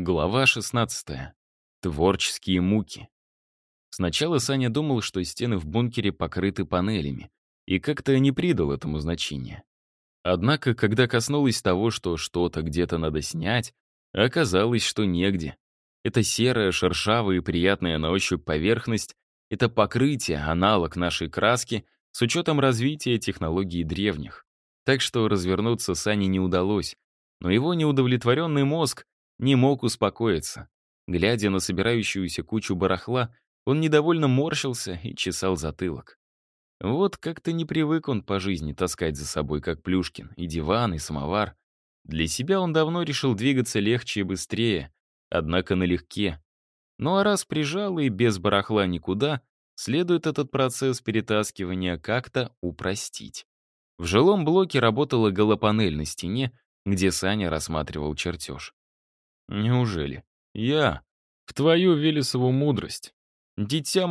Глава 16. Творческие муки. Сначала Саня думал, что стены в бункере покрыты панелями, и как-то не придал этому значения. Однако, когда коснулось того, что что-то где-то надо снять, оказалось, что негде. Это серая, шершавая и приятная на ощупь поверхность, это покрытие, аналог нашей краски, с учетом развития технологий древних. Так что развернуться Сане не удалось, но его неудовлетворенный мозг не мог успокоиться. Глядя на собирающуюся кучу барахла, он недовольно морщился и чесал затылок. Вот как-то не привык он по жизни таскать за собой, как Плюшкин, и диван, и самовар. Для себя он давно решил двигаться легче и быстрее, однако налегке. Ну а раз прижал и без барахла никуда, следует этот процесс перетаскивания как-то упростить. В жилом блоке работала голопанель на стене, где Саня рассматривал чертеж. Неужели? Я? В твою Велесову мудрость. Дитя,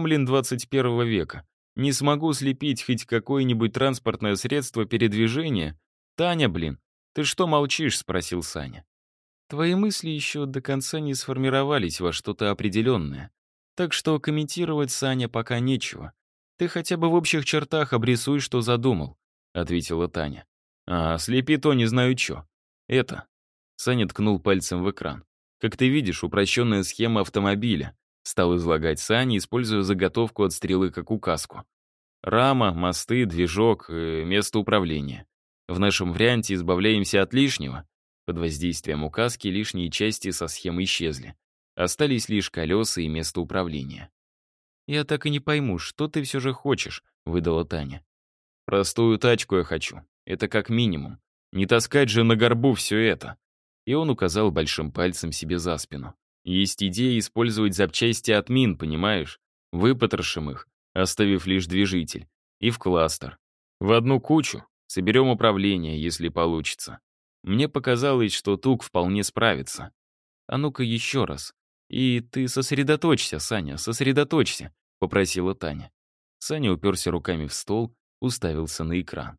21 века. Не смогу слепить хоть какое-нибудь транспортное средство передвижения? Таня, ты что молчишь?» — спросил Саня. «Твои мысли еще до конца не сформировались во что-то определенное. Так что комментировать, Саня, пока нечего. Ты хотя бы в общих чертах обрисуй, что задумал», — ответила Таня. «А, слепи то не знаю чё. Это...» Саня ткнул пальцем в экран. «Как ты видишь, упрощенная схема автомобиля», — стал излагать Саня, используя заготовку от стрелы как указку. «Рама, мосты, движок, место управления. В нашем варианте избавляемся от лишнего». Под воздействием указки лишние части со схемы исчезли. Остались лишь колеса и место управления. «Я так и не пойму, что ты все же хочешь», — выдала Таня. «Простую тачку я хочу. Это как минимум. Не таскать же на горбу все это». И он указал большим пальцем себе за спину. «Есть идея использовать запчасти от мин, понимаешь? Выпотрошим их, оставив лишь движитель. И в кластер. В одну кучу. Соберем управление, если получится. Мне показалось, что Тук вполне справится. А ну-ка еще раз. И ты сосредоточься, Саня, сосредоточься», — попросила Таня. Саня уперся руками в стол, уставился на экран.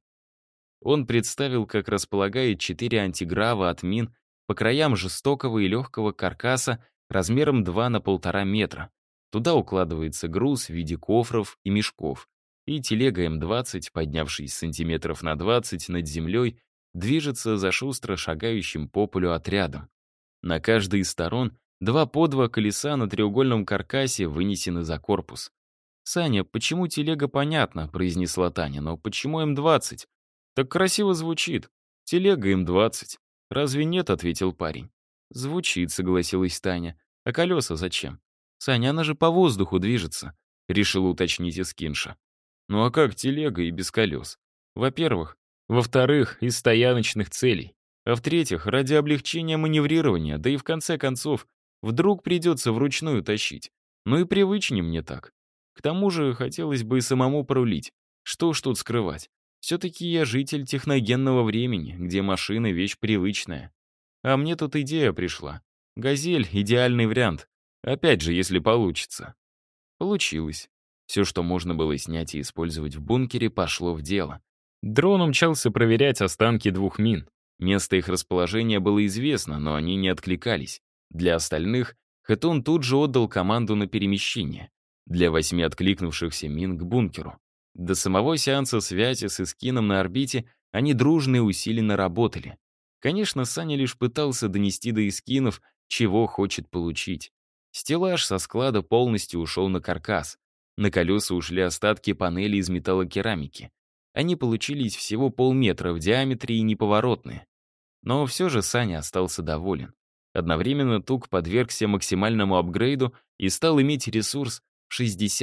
Он представил, как располагает 4 антиграва от мин по краям жестокого и легкого каркаса размером 2 на 1,5 метра. Туда укладывается груз в виде кофров и мешков. И телега М-20, поднявшись сантиметров на 20 над землей, движется за шустро шагающим по полю отрядом. На каждой из сторон 2 по 2 колеса на треугольном каркасе вынесены за корпус. «Саня, почему телега понятно?» — произнесла Таня, «но почему М-20?» «Так красиво звучит. Телега М-20. Разве нет?» — ответил парень. «Звучит», — согласилась Таня. «А колеса зачем?» «Саня, она же по воздуху движется», — решила уточнить Искинша. «Ну а как телега и без колес? Во-первых. Во-вторых, из стояночных целей. А в-третьих, ради облегчения маневрирования, да и в конце концов, вдруг придется вручную тащить. Ну и привычнее мне так. К тому же хотелось бы и самому порулить. Что уж тут скрывать. Все-таки я житель техногенного времени, где машина — вещь привычная. А мне тут идея пришла. «Газель» — идеальный вариант. Опять же, если получится. Получилось. Все, что можно было снять и использовать в бункере, пошло в дело. Дрон умчался проверять останки 2 мин. Место их расположения было известно, но они не откликались. Для остальных Хэтун тут же отдал команду на перемещение. Для 8 откликнувшихся мин к бункеру. До самого сеанса связи с Искином на орбите они дружно и усиленно работали. Конечно, Саня лишь пытался донести до Искинов, чего хочет получить. Стеллаж со склада полностью ушел на каркас. На колеса ушли остатки панелей из металлокерамики. Они получились всего полметра в диаметре и неповоротные. Но все же Саня остался доволен. Одновременно Тук подвергся максимальному апгрейду и стал иметь ресурс в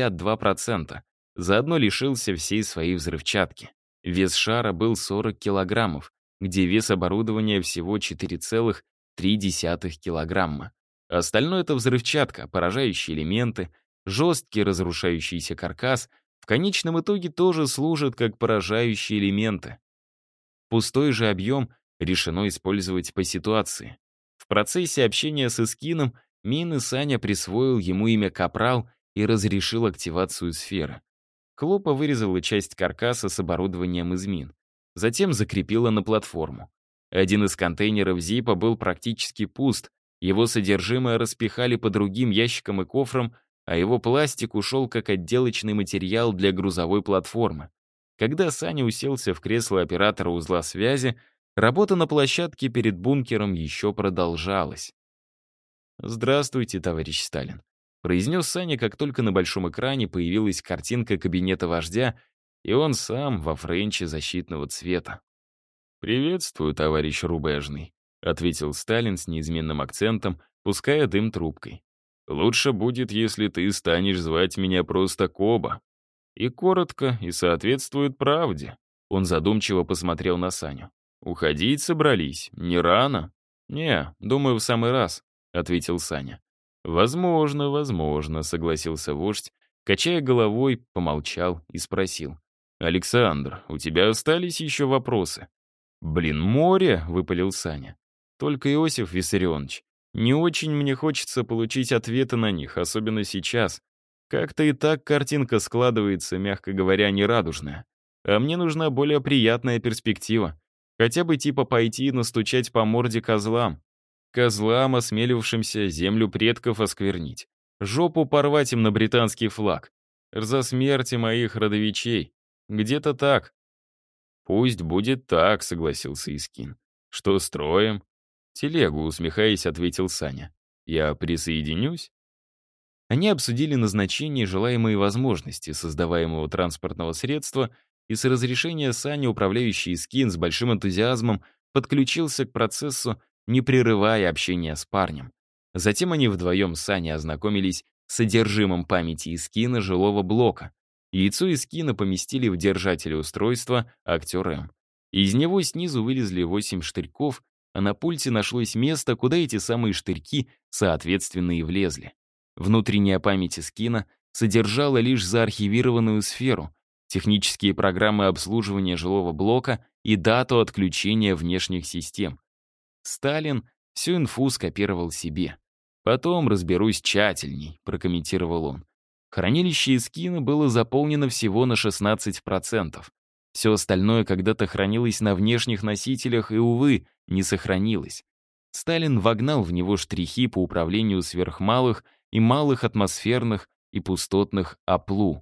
62%. Заодно лишился всей своей взрывчатки. Вес шара был 40 килограммов, где вес оборудования всего 4,3 килограмма. Остальное — это взрывчатка, поражающие элементы, жесткий разрушающийся каркас, в конечном итоге тоже служат как поражающие элементы. Пустой же объем решено использовать по ситуации. В процессе общения с Искином Мин Саня присвоил ему имя Капрал и разрешил активацию сферы. Хлопа вырезала часть каркаса с оборудованием из мин. Затем закрепила на платформу. Один из контейнеров Зипа был практически пуст, Его содержимое распихали по другим ящикам и кофрам, а его пластик ушел как отделочный материал для грузовой платформы. Когда Саня уселся в кресло оператора узла связи, работа на площадке перед бункером еще продолжалась. «Здравствуйте, товарищ Сталин», — произнес Саня, как только на большом экране появилась картинка кабинета вождя, и он сам во френче защитного цвета. «Приветствую, товарищ Рубежный», — ответил Сталин с неизменным акцентом, пуская дым трубкой. «Лучше будет, если ты станешь звать меня просто Коба. И коротко, и соответствует правде». Он задумчиво посмотрел на Саню. «Уходить собрались? Не рано?» «Не, думаю, в самый раз», — ответил Саня. «Возможно, возможно», — согласился вождь, качая головой, помолчал и спросил. «Александр, у тебя остались еще вопросы?» «Блин, море!» — выпалил Саня. «Только, Иосиф Виссарионович, не очень мне хочется получить ответы на них, особенно сейчас. Как-то и так картинка складывается, мягко говоря, нерадужная. А мне нужна более приятная перспектива. Хотя бы типа пойти и настучать по морде козлам. Козлам, осмелившимся землю предков осквернить. Жопу порвать им на британский флаг. За смерти моих родовичей. Где-то так». «Пусть будет так», — согласился Искин. «Что строим?» «Телегу», — усмехаясь, ответил Саня. «Я присоединюсь?» Они обсудили назначение и желаемые возможности создаваемого транспортного средства, и с разрешения Сани управляющий Искин с большим энтузиазмом подключился к процессу, не прерывая общения с парнем. Затем они вдвоем с Саней ознакомились с содержимым памяти Искина жилого блока. Яйцо Искина поместили в держатель устройства «Актер М». Из него снизу вылезли 8 штырьков, а на пульте нашлось место, куда эти самые штырьки, соответственно, и влезли. Внутренняя память Искина содержала лишь заархивированную сферу, технические программы обслуживания жилого блока и дату отключения внешних систем. Сталин всю инфу скопировал себе. «Потом разберусь тщательней», — прокомментировал он. Хранилище Искина было заполнено всего на 16%. Все остальное когда-то хранилось на внешних носителях и, увы, не сохранилось. Сталин вогнал в него штрихи по управлению сверхмалых и малых атмосферных и пустотных АПЛУ.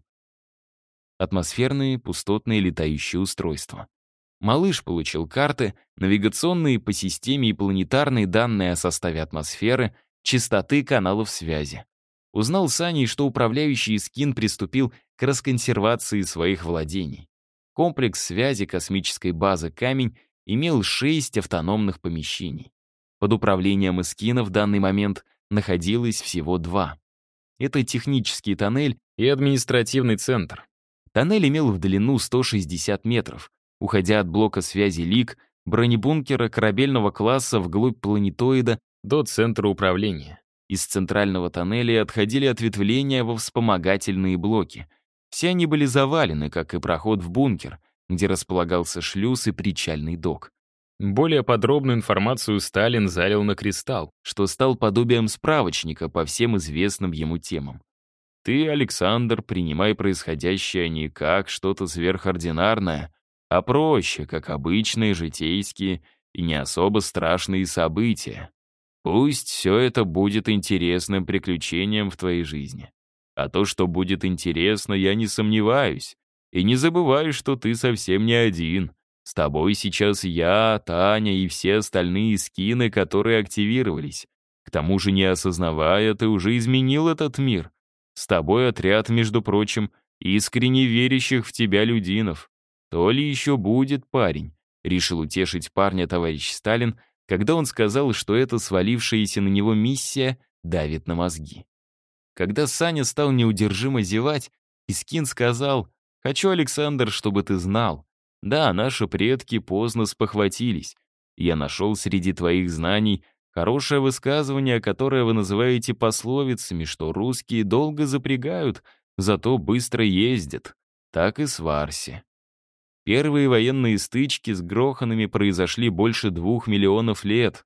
Атмосферные пустотные летающие устройства. Малыш получил карты, навигационные по системе и планетарные данные о составе атмосферы, частоты каналов связи. Узнал Саней, что управляющий Искин приступил к расконсервации своих владений. Комплекс связи космической базы «Камень» имел 6 автономных помещений. Под управлением Искина в данный момент находилось всего 2. Это технический тоннель и административный центр. Тоннель имел в длину 160 метров, уходя от блока связи ЛИК, бронебункера корабельного класса вглубь планетоида до центра управления. Из центрального тоннеля отходили ответвления во вспомогательные блоки. Все они были завалены, как и проход в бункер, где располагался шлюз и причальный док. Более подробную информацию Сталин залил на кристалл, что стал подобием справочника по всем известным ему темам. Ты, Александр, принимай происходящее не как что-то сверхординарное, а проще, как обычные житейские и не особо страшные события. Пусть все это будет интересным приключением в твоей жизни. А то, что будет интересно, я не сомневаюсь. И не забывай, что ты совсем не один. С тобой сейчас я, Таня и все остальные скины, которые активировались. К тому же, не осознавая, ты уже изменил этот мир. С тобой отряд, между прочим, искренне верящих в тебя людинов. То ли еще будет парень, решил утешить парня товарищ Сталин, когда он сказал, что эта свалившаяся на него миссия давит на мозги. Когда Саня стал неудержимо зевать, Искин сказал: «Хочу, Александр, чтобы ты знал. Да, наши предки поздно спохватились. Я нашел среди твоих знаний хорошее высказывание, которое вы называете пословицами, что русские долго запрягают, зато быстро ездят. Так и с Варси. Первые военные стычки с гроханами произошли больше 2 миллионов лет.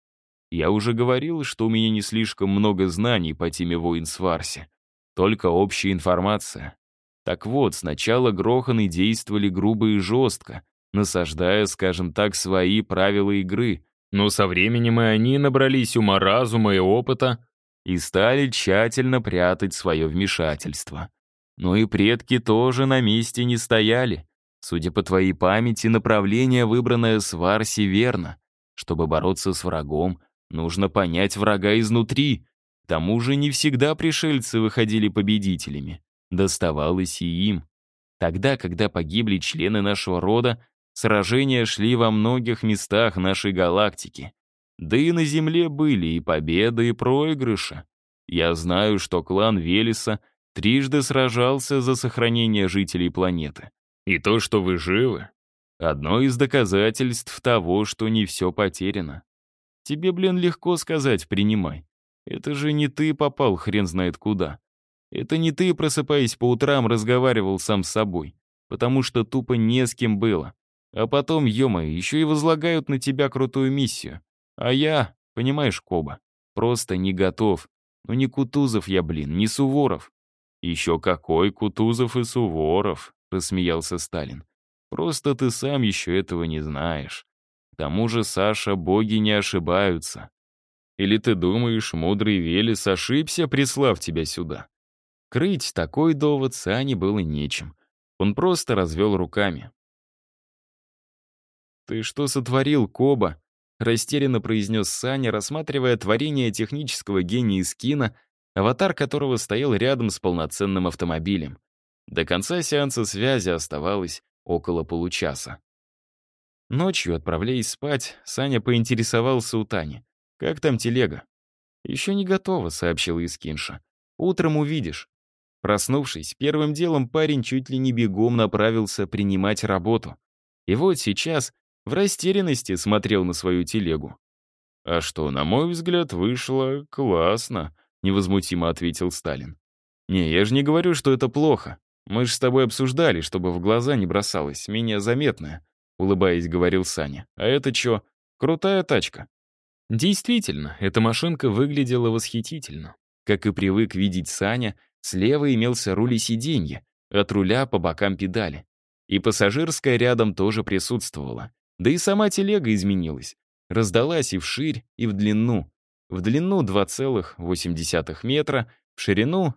Я уже говорил, что у меня не слишком много знаний по теме войн с Варси, только общая информация. Так вот, сначала гроханы действовали грубо и жестко, насаждая, скажем так, свои правила игры, Но со временем и они набрались ума разума и опыта и стали тщательно прятать свое вмешательство. Но и предки тоже на месте не стояли. Судя по твоей памяти, направление, выбранное Сварси, верно. Чтобы бороться с врагом, нужно понять врага изнутри. К тому же не всегда пришельцы выходили победителями. Доставалось и им. Тогда, когда погибли члены нашего рода, сражения шли во многих местах нашей галактики. Да и на Земле были и победы, и проигрыши. Я знаю, что клан Велеса трижды сражался за сохранение жителей планеты. И то, что вы живы, одно из доказательств того, что не все потеряно. Тебе, блин, легко сказать «принимай». Это же не ты попал хрен знает куда. Это не ты, просыпаясь по утрам, разговаривал сам с собой, потому что тупо не с кем было. А потом, ё-моё, еще и возлагают на тебя крутую миссию. А я, понимаешь, Коба, просто не готов. Ну не Кутузов я, блин, не Суворов. Еще какой Кутузов и Суворов, рассмеялся Сталин. Просто ты сам еще этого не знаешь. К тому же, Саша, боги не ошибаются. Или ты думаешь, мудрый Велес ошибся, прислав тебя сюда? Крыть такой довод Сане было нечем. Он просто развел руками. «Ты что сотворил, Коба?» — растерянно произнес Саня, рассматривая творение технического гения Искина, аватар которого стоял рядом с полноценным автомобилем. До конца сеанса связи оставалось около получаса. Ночью, отправляясь спать, Саня поинтересовался у Тани. «Как там телега?» «Еще не готова», — сообщила Искинша. «Утром увидишь». Проснувшись, первым делом парень чуть ли не бегом направился принимать работу. И вот сейчас в растерянности смотрел на свою телегу. «А что, на мой взгляд, вышло классно», — невозмутимо ответил Сталин. «Не, я же не говорю, что это плохо. Мы же с тобой обсуждали, чтобы в глаза не бросалось, менее заметное», — улыбаясь, говорил Саня. «А это чё? Крутая тачка». Действительно, эта машинка выглядела восхитительно. Как и привык видеть Саня, слева имелся руль и сиденье, от руля по бокам педали. И пассажирская рядом тоже присутствовала. Да и сама телега изменилась. Раздалась и вширь, и в длину. В длину 2,8 метра, в ширину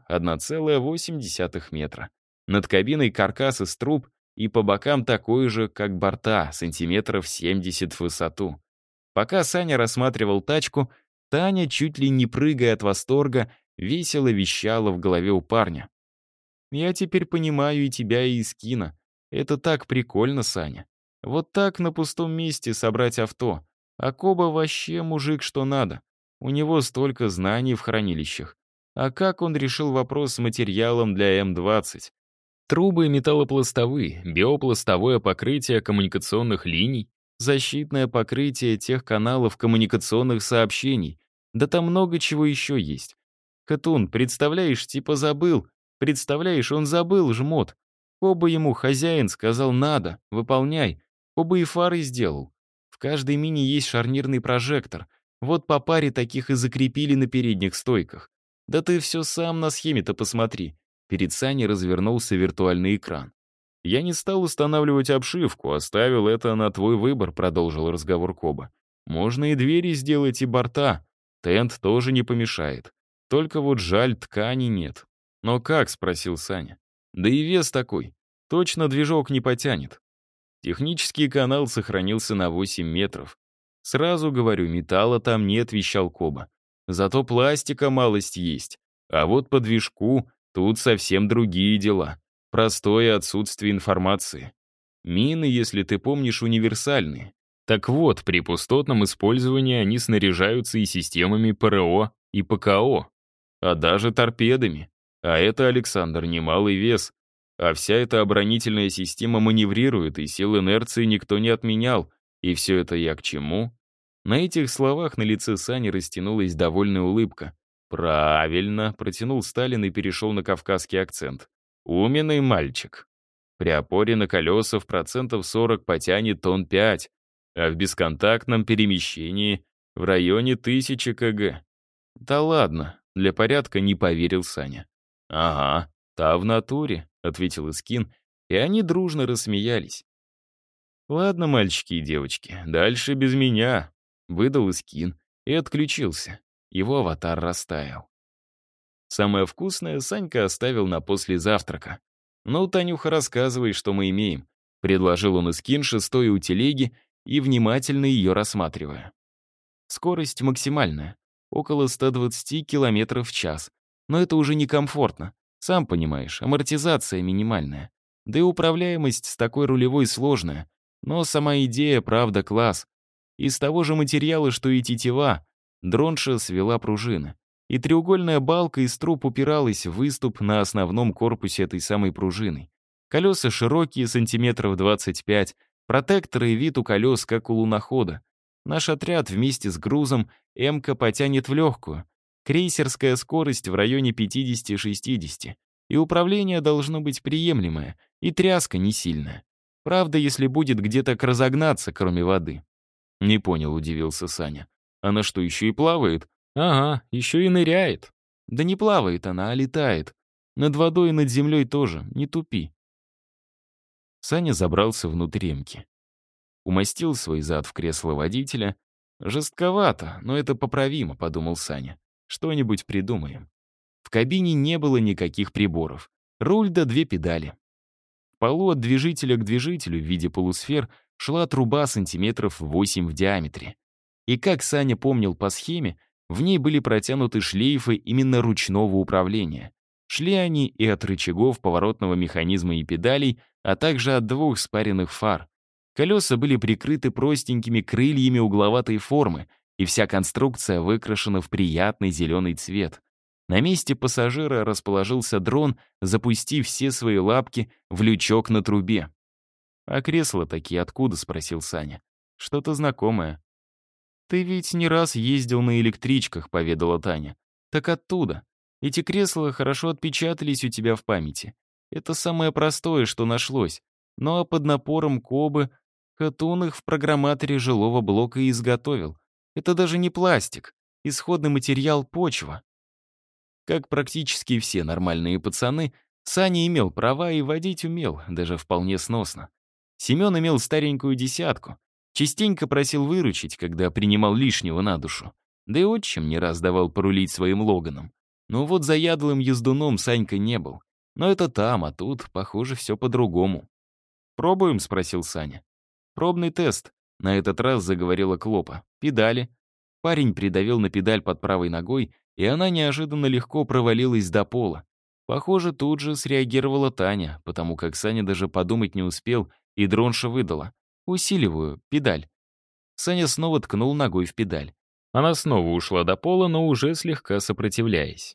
1,8 метра. Над кабиной каркас из труб и по бокам такой же, как борта, сантиметров 70 в высоту. Пока Саня рассматривал тачку, Таня, чуть ли не прыгая от восторга, весело вещала в голове у парня. «Я теперь понимаю и тебя, и Искина. Это так прикольно, Саня. Вот так на пустом месте собрать авто. А Коба вообще мужик что надо. У него столько знаний в хранилищах. А как он решил вопрос с материалом для М-20? Трубы металлопластовые, биопластовое покрытие коммуникационных линий, защитное покрытие тех каналов коммуникационных сообщений. Да там много чего еще есть. Катун, представляешь, типа забыл. Представляешь, он забыл, жмот. Коба ему хозяин сказал «надо, выполняй». Коба и фары сделал. В каждой мини есть шарнирный прожектор. Вот по паре таких и закрепили на передних стойках. Да ты все сам на схеме-то посмотри. Перед Саней развернулся виртуальный экран. «Я не стал устанавливать обшивку, оставил это на твой выбор», — продолжил разговор Коба. «Можно и двери сделать, и борта. Тент тоже не помешает. Только вот жаль, ткани нет». «Но как?» — спросил Саня. «Да и вес такой. Точно движок не потянет». Технический канал сохранился на 8 метров. «Сразу говорю, металла там нет», — вещал Коба. «Зато пластика малость есть. А вот по движку тут совсем другие дела. Простое отсутствие информации. Мины, если ты помнишь, универсальные. Так вот, при пустотном использовании они снаряжаются и системами ПРО, и ПКО, а даже торпедами. А это, Александр, немалый вес. А вся эта оборонительная система маневрирует, и сил инерции никто не отменял. И все это я к чему?» На этих словах на лице Сани растянулась довольная улыбка. «Правильно», — протянул Сталин и перешел на кавказский акцент. «Умный мальчик. При опоре на колеса в процентов 40 потянет тонн 5, а в бесконтактном перемещении в районе 1000 кг». «Да ладно», — для порядка не поверил Саня. «Ага, та в натуре», — ответил Искин, и они дружно рассмеялись. «Ладно, мальчики и девочки, дальше без меня. выдал Искин и отключился. Его аватар растаял. Самое вкусное Санька оставил на после завтрака. «Ну, Танюха, рассказывай, что мы имеем», — предложил он Искинше, стоя у телеги и внимательно ее рассматривая. Скорость максимальная, около 120 км в час. Но это уже некомфортно. Сам понимаешь, амортизация минимальная. Да и управляемость с такой рулевой сложная. Но сама идея, правда, класс. Из того же материала, что и тетива, дронша свела пружины. И треугольная балка из труб упиралась в выступ на основном корпусе этой самой пружины. Колеса широкие, сантиметров 25, протекторы и вид у колес, как у лунохода. Наш отряд вместе с грузом МК потянет в легкую. Крейсерская скорость в районе 50-60. И управление должно быть приемлемое, и тряска не сильная. Правда, если будет где-то разогнаться, кроме воды. Не понял, удивился Саня. Она что, еще и плавает? Ага, еще и ныряет. Да не плавает она, а летает. Над водой и над землей тоже, не тупи. Саня забрался внутрь ремки. Умастил свой зад в кресло водителя. «Жестковато, но это поправимо», — подумал Саня. «Что-нибудь придумаем». В кабине не было никаких приборов. Руль да 2 педали. В полу от движителя к движителю в виде полусфер шла труба сантиметров 8 в диаметре. И как Саня помнил по схеме, в ней были протянуты шлейфы именно ручного управления. Шли они и от рычагов поворотного механизма и педалей, а также от 2 спаренных фар. Колеса были прикрыты простенькими крыльями угловатой формы, и вся конструкция выкрашена в приятный зеленый цвет. На месте пассажира расположился дрон, запустив все свои лапки в лючок на трубе. «А кресла такие откуда?» — спросил Саня. «Что-то знакомое». «Ты ведь не раз ездил на электричках», — поведала Таня. «Так оттуда. Эти кресла хорошо отпечатались у тебя в памяти. Это самое простое, что нашлось. Ну а под напором Кобы Хатун их в программаторе жилого блока и изготовил. Это даже не пластик. Исходный материал — почва». Как практически все нормальные пацаны, Саня имел права и водить умел, даже вполне сносно. Семен имел старенькую десятку. Частенько просил выручить, когда принимал лишнего на душу. Да и отчим не раз давал порулить своим Логаном. Но вот заядлым ездуном Санька не был. Но это там, а тут, похоже, все по-другому. «Пробуем?» — спросил Саня. «Пробный тест», — на этот раз заговорила Клопа. «Педали». Парень придавил на педаль под правой ногой, и она неожиданно легко провалилась до пола. Похоже, тут же среагировала Таня, потому как Саня даже подумать не успел, и дронша выдала. «Усиливаю, педаль». Саня снова ткнул ногой в педаль. Она снова ушла до пола, но уже слегка сопротивляясь.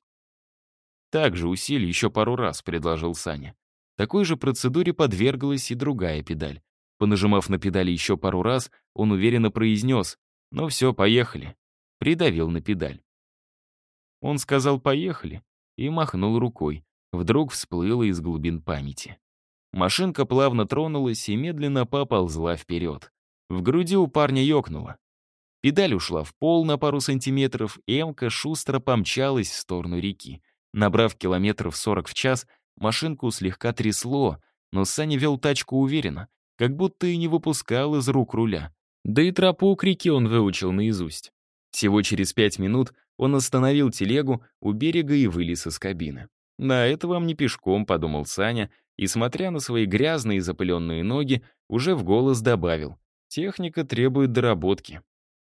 «Так же усиль еще пару раз», — предложил Саня. Такой же процедуре подверглась и другая педаль. Понажимав на педали еще пару раз, он уверенно произнес: «Ну все, поехали». Придавил на педаль. Он сказал «поехали» и махнул рукой. Вдруг всплыло из глубин памяти. Машинка плавно тронулась и медленно поползла вперед. В груди у парня ёкнуло. Педаль ушла в пол на пару сантиметров, и эмка шустро помчалась в сторону реки. Набрав километров 40 в час, машинку слегка трясло, но Саня вел тачку уверенно, как будто и не выпускал из рук руля. Да и тропу к реке он выучил наизусть. Всего через 5 минут он остановил телегу у берега и вылез из кабины. «Да, это вам не пешком», — подумал Саня, и, смотря на свои грязные и запыленные ноги, уже в голос добавил: «Техника требует доработки».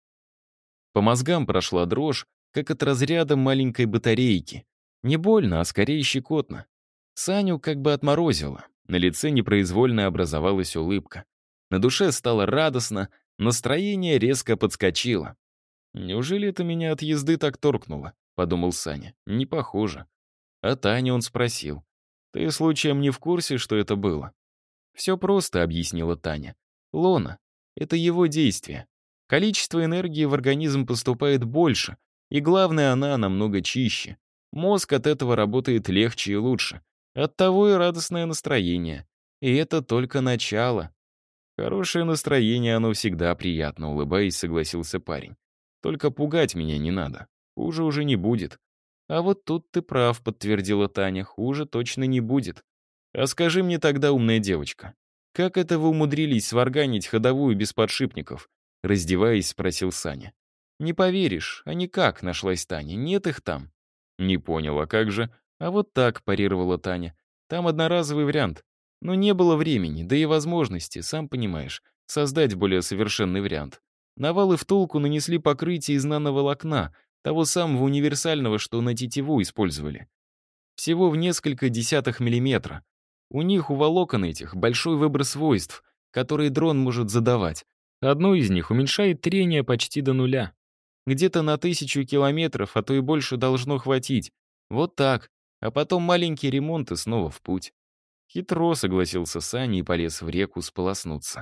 По мозгам прошла дрожь, как от разряда маленькой батарейки. Не больно, а скорее щекотно. Саню как бы отморозило. На лице непроизвольно образовалась улыбка. На душе стало радостно, настроение резко подскочило. «Неужели это меня от езды так торкнуло?» — подумал Саня. «Не похоже». А Таню он спросил: «Ты случаем не в курсе, что это было?» «Все просто», — объяснила Таня. «Лона — это его действие. Количество энергии в организм поступает больше, и главное, она намного чище. Мозг от этого работает легче и лучше. Оттого и радостное настроение. И это только начало». «Хорошее настроение, оно всегда приятно», — улыбаясь, согласился парень. «Только пугать меня не надо. Хуже уже не будет». «А вот тут ты прав», — подтвердила Таня. «Хуже точно не будет. А скажи мне тогда, умная девочка, как это вы умудрились сварганить ходовую без подшипников?» Раздеваясь, спросил Саня. «Не поверишь, а никак», — нашлась Таня. «Нет их там». «Не понял, а как же?» «А вот так», — парировала Таня. «Там одноразовый вариант. Но не было времени, да и возможности, сам понимаешь, создать более совершенный вариант. Навалы втулку нанесли покрытие из нановолокна, того самого универсального, что на тетиву использовали. Всего в несколько десятых миллиметра. У них, у волокон этих, большой выбор свойств, которые дрон может задавать. Одно из них уменьшает трение почти до нуля. Где-то на 1000 километров, а то и больше должно хватить. Вот так. А потом маленький ремонт и снова в путь. Хитро, согласился Саня и полез в реку сполоснуться.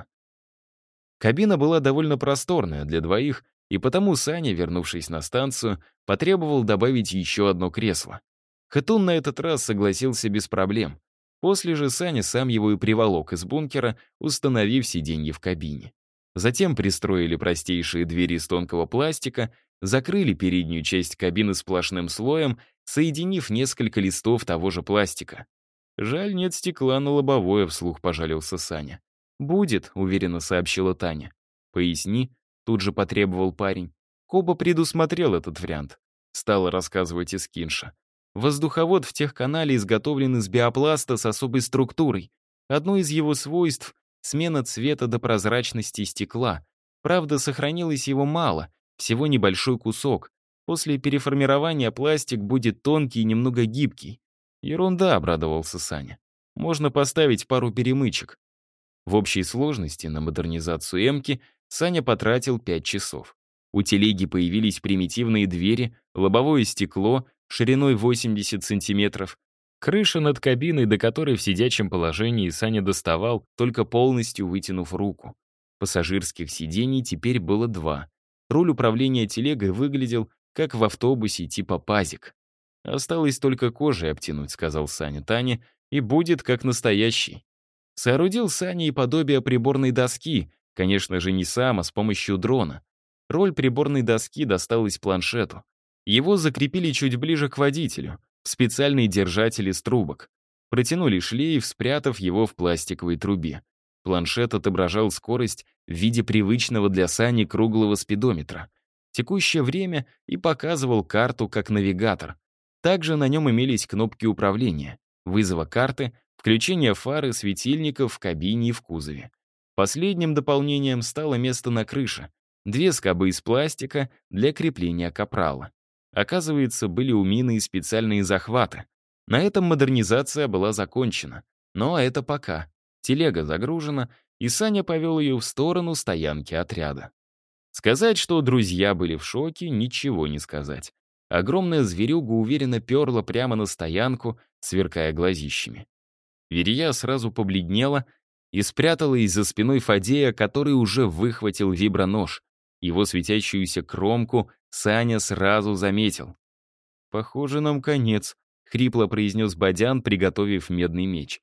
Кабина была довольно просторная для двоих, и потому Саня, вернувшись на станцию, потребовал добавить еще одно кресло. Хэтун на этот раз согласился без проблем. После же Саня сам его и приволок из бункера, установив сиденье в кабине. Затем пристроили простейшие двери из тонкого пластика, закрыли переднюю часть кабины сплошным слоем, соединив несколько листов того же пластика. «Жаль, нет стекла на лобовое», — вслух пожалился Саня. «Будет», — уверенно сообщила Таня. «Поясни», — тут же потребовал парень. Коба предусмотрел этот вариант. Стала рассказывать Искинша. Воздуховод в техканале изготовлен из биопласта с особой структурой. Одно из его свойств — смена цвета до прозрачности стекла. Правда, сохранилось его мало, всего небольшой кусок. После переформирования пластик будет тонкий и немного гибкий. «Ерунда», — обрадовался Саня. «Можно поставить пару перемычек». В общей сложности на модернизацию «Эмки» Саня потратил 5 часов. У телеги появились примитивные двери, лобовое стекло шириной 80 сантиметров, крыша над кабиной, до которой в сидячем положении Саня доставал, только полностью вытянув руку. Пассажирских сидений теперь было 2. Руль управления телегой выглядел, как в автобусе типа «Пазик». «Осталось только кожей обтянуть», — сказал Саня Тане, «и будет как настоящий». Соорудил Саня и подобие приборной доски, конечно же, не сам, а с помощью дрона. Роль приборной доски досталась планшету. Его закрепили чуть ближе к водителю, в специальный держатель из трубок. Протянули шлейф, спрятав его в пластиковой трубе. Планшет отображал скорость в виде привычного для Сани круглого спидометра, текущее время и показывал карту как навигатор. Также на нем имелись кнопки управления, вызова карты, включение фары, светильников в кабине и в кузове. Последним дополнением стало место на крыше. 2 скобы из пластика для крепления капрала. Оказывается, были у мины и специальные захваты. На этом модернизация была закончена. Но это пока. Телега загружена, и Саня повел ее в сторону стоянки отряда. Сказать, что друзья были в шоке, ничего не сказать. Огромная зверюга уверенно перла прямо на стоянку, сверкая глазищами. Верия сразу побледнела и спряталась за спиной Фадея, который уже выхватил вибронож. Его светящуюся кромку Саня сразу заметил. «Похоже, нам конец», — хрипло произнес Бадян, приготовив медный меч.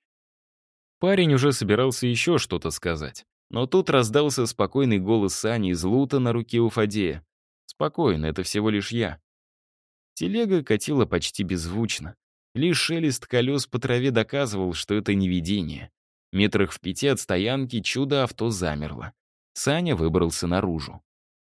Парень уже собирался еще что-то сказать, но тут раздался спокойный голос Сани из лута на руке у Фадея. «Спокойно, это всего лишь я». Телега катила почти беззвучно. Лишь шелест колес по траве доказывал, что это не видение. Метрах в 5 от стоянки чудо-авто замерло. Саня выбрался наружу.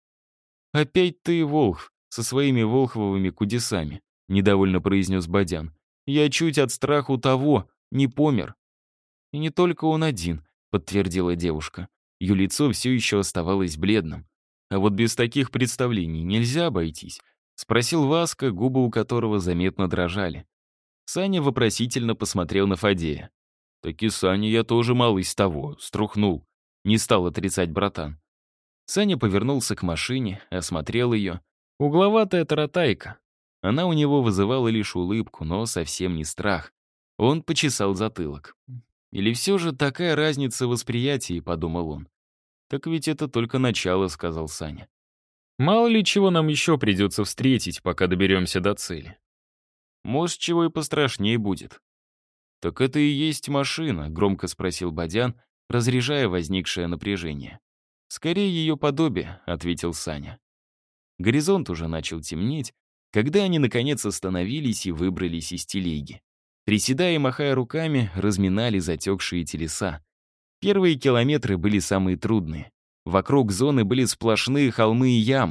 «Опять ты, Волхв, со своими волхвовыми кудесами», — недовольно произнес Бадян. «Я чуть от страху того не помер». «И не только он один», — подтвердила девушка. Ее лицо все еще оставалось бледным. «А вот без таких представлений нельзя обойтись», — спросил Васка, губы у которого заметно дрожали. Саня вопросительно посмотрел на Фадея. «Так и Саня я тоже малый с того, струхнул», — не стал отрицать братан. Саня повернулся к машине, осмотрел ее. Угловатая таратайка. Она у него вызывала лишь улыбку, но совсем не страх. Он почесал затылок. «Или все же такая разница восприятия», — подумал он. «Так ведь это только начало», — сказал Саня. «Мало ли чего нам еще придется встретить, пока доберемся до цели. Может, чего и пострашнее будет». «Так это и есть машина», — громко спросил Бадян, разряжая возникшее напряжение. «Скорее ее подобие», — ответил Саня. Горизонт уже начал темнеть, когда они, наконец, остановились и выбрались из телеги. Приседая и махая руками, разминали затекшие телеса. Первые километры были самые трудные. Вокруг зоны были сплошные холмы и ямы.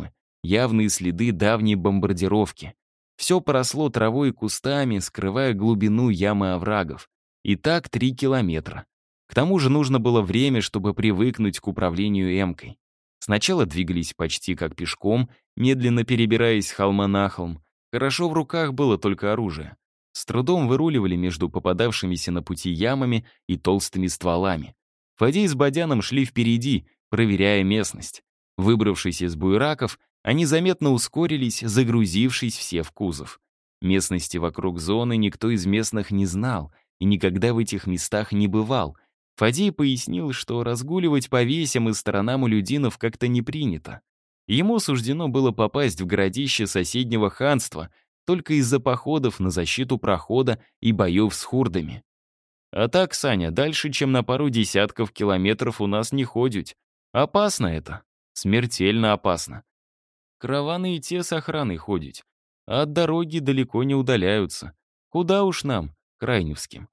явные следы давней бомбардировки. Все поросло травой и кустами, скрывая глубину ямы оврагов. И так 3 километра. К тому же нужно было время, чтобы привыкнуть к управлению эмкой. Сначала двигались почти как пешком, медленно перебираясь с холма на холм. Хорошо в руках было только оружие. С трудом выруливали между попадавшимися на пути ямами и толстыми стволами. Фадей с Бодяном шли впереди, проверяя местность. Выбравшись из буераков, они заметно ускорились, загрузившись все в кузов. Местности вокруг зоны никто из местных не знал и никогда в этих местах не бывал. Фадей пояснил, что разгуливать по весям и сторонам у людинов как-то не принято. Ему суждено было попасть в городище соседнего ханства только из-за походов на защиту прохода и боев с хурдами. А так, Саня, дальше, чем на пару десятков километров у нас не ходят. Опасно это. Смертельно опасно. Караваны и те с охраной ходят. А от дороги далеко не удаляются. Куда уж нам, крайневским.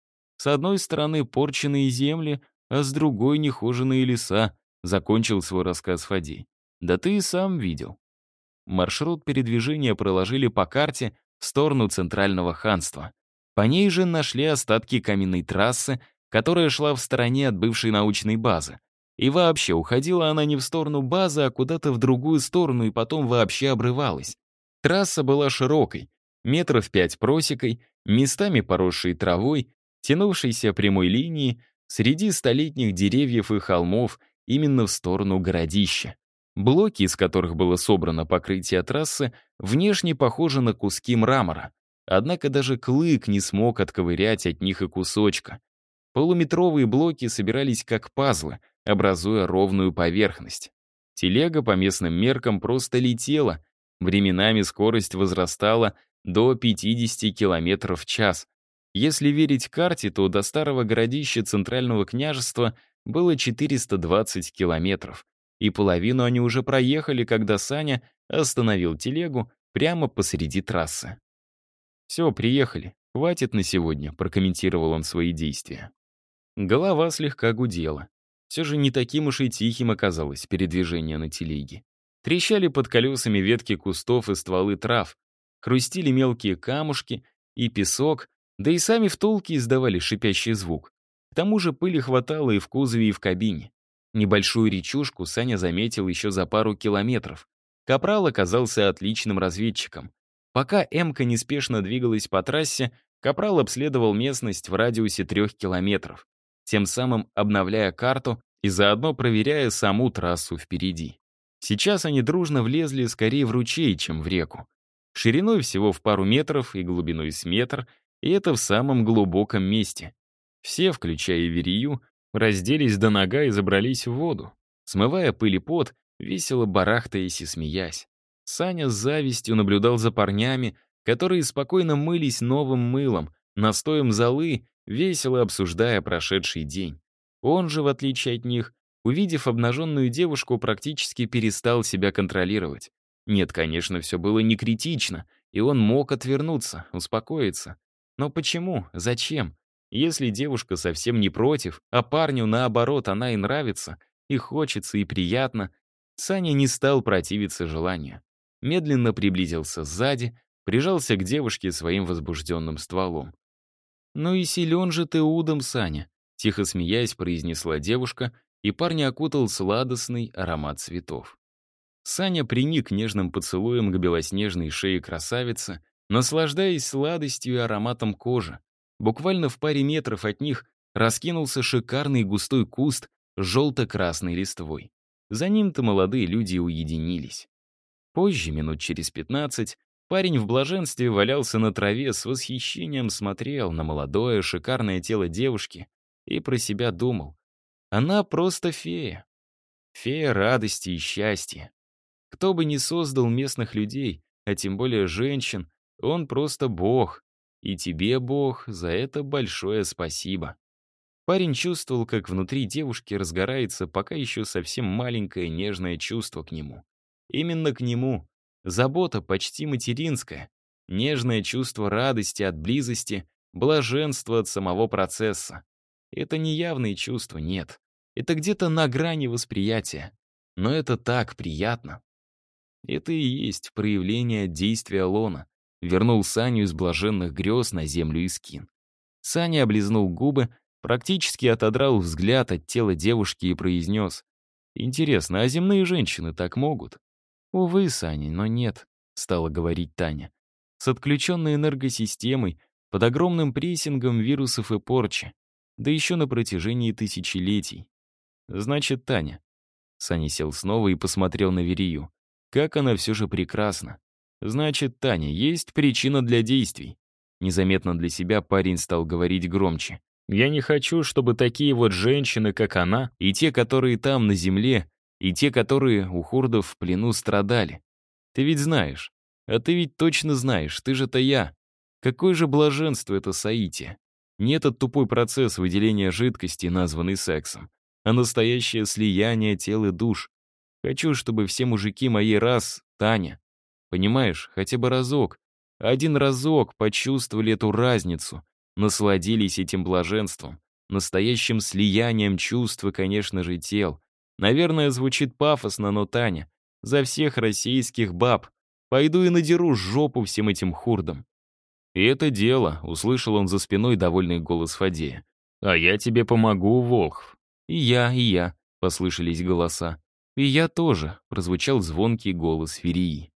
С одной стороны порченные земли, а с другой нехоженные леса, закончил свой рассказ Фадей. Да ты и сам видел. Маршрут передвижения проложили по карте в сторону Центрального ханства. По ней же нашли остатки каменной трассы, которая шла в стороне от бывшей научной базы. И вообще, уходила она не в сторону базы, а куда-то в другую сторону, и потом вообще обрывалась. Трасса была широкой, метров 5 просекой, местами поросшей травой, тянувшейся прямой линией, среди столетних деревьев и холмов, именно в сторону городища. Блоки, из которых было собрано покрытие трассы, внешне похожи на куски мрамора. Однако даже Клык не смог отковырять от них и кусочка. Полуметровые блоки собирались как пазлы, образуя ровную поверхность. Телега по местным меркам просто летела. Временами скорость возрастала до 50 км в час. Если верить карте, то до старого городища Центрального княжества было 420 километров. И половину они уже проехали, когда Саня остановил телегу прямо посреди трассы. «Все, приехали. Хватит на сегодня», — прокомментировал он свои действия. Голова слегка гудела. Все же не таким уж и тихим оказалось передвижение на телеге. Трещали под колесами ветки кустов и стволы трав, хрустили мелкие камушки и песок, да и сами втулки издавали шипящий звук. К тому же пыли хватало и в кузове, и в кабине. Небольшую речушку Саня заметил еще за пару километров. Капрал оказался отличным разведчиком. Пока «Эмка» неспешно двигалась по трассе, Капрал обследовал местность в радиусе 3 километров, тем самым обновляя карту и заодно проверяя саму трассу впереди. Сейчас они дружно влезли скорее в ручей, чем в реку. Шириной всего в пару метров и глубиной с метр, и это в самом глубоком месте. Все, включая Верию, разделись до нога и забрались в воду, смывая пыль и пот, весело барахтаясь и смеясь. Саня с завистью наблюдал за парнями, которые спокойно мылись новым мылом, настоем золы, весело обсуждая прошедший день. Он же, в отличие от них, увидев обнаженную девушку, практически перестал себя контролировать. Нет, конечно, все было не критично, и он мог отвернуться, успокоиться. Но почему? Зачем? Если девушка совсем не против, а парню, наоборот, она и нравится, и хочется, и приятно, Саня не стал противиться желанию. Медленно приблизился сзади, прижался к девушке своим возбужденным стволом. «Ну и силен же ты удом, Саня», — тихо смеясь произнесла девушка, и парня окутал сладостный аромат цветов. Саня приник нежным поцелуем к белоснежной шее красавицы, наслаждаясь сладостью и ароматом кожи. Буквально в паре метров от них раскинулся шикарный густой куст с желто-красной листвой. За ним-то молодые люди уединились. Позже, минут через 15, парень в блаженстве валялся на траве, с восхищением смотрел на молодое, шикарное тело девушки и про себя думал. Она просто фея. Фея радости и счастья. Кто бы ни создал местных людей, а тем более женщин, он просто бог. И тебе, бог, за это большое спасибо. Парень чувствовал, как внутри девушки разгорается пока еще совсем маленькое нежное чувство к нему. Именно к нему. Забота почти материнская. Нежное чувство радости от близости, блаженство от самого процесса. Это не явные чувства, нет. Это где-то на грани восприятия. Но это так приятно. Это и есть проявление действия лона. Вернул Саню из блаженных грез на землю Искин. Саня облизнул губы, практически отодрал взгляд от тела девушки и произнес: «Интересно, а земные женщины так могут?» «Увы, Саня, но нет», — стала говорить Таня. «С отключенной энергосистемой, под огромным прессингом вирусов и порчи, да еще на протяжении тысячелетий. Значит, Таня». Саня сел снова и посмотрел на Верию. Как она все же прекрасна. Значит, Таня, есть причина для действий. Незаметно для себя парень стал говорить громче. Я не хочу, чтобы такие вот женщины, как она, и те, которые там, на земле, и те, которые у хурдов в плену страдали. Ты ведь знаешь. А ты ведь точно знаешь, ты же-то я. Какое же блаженство это соитие. Не этот тупой процесс выделения жидкости, названный сексом, а настоящее слияние тел и душ. Хочу, чтобы все мужики моей расы, Таня, понимаешь, хотя бы разок, один разок почувствовали эту разницу, насладились этим блаженством, настоящим слиянием чувств и, конечно же, тел. Наверное, звучит пафосно, но, Таня, за всех российских баб пойду и надеру жопу всем этим хурдам. «И это дело», — услышал он за спиной довольный голос Фадея. «А я тебе помогу, Волхв». И я», — послышались голоса. «И я тоже», — прозвучал звонкий голос Ферии.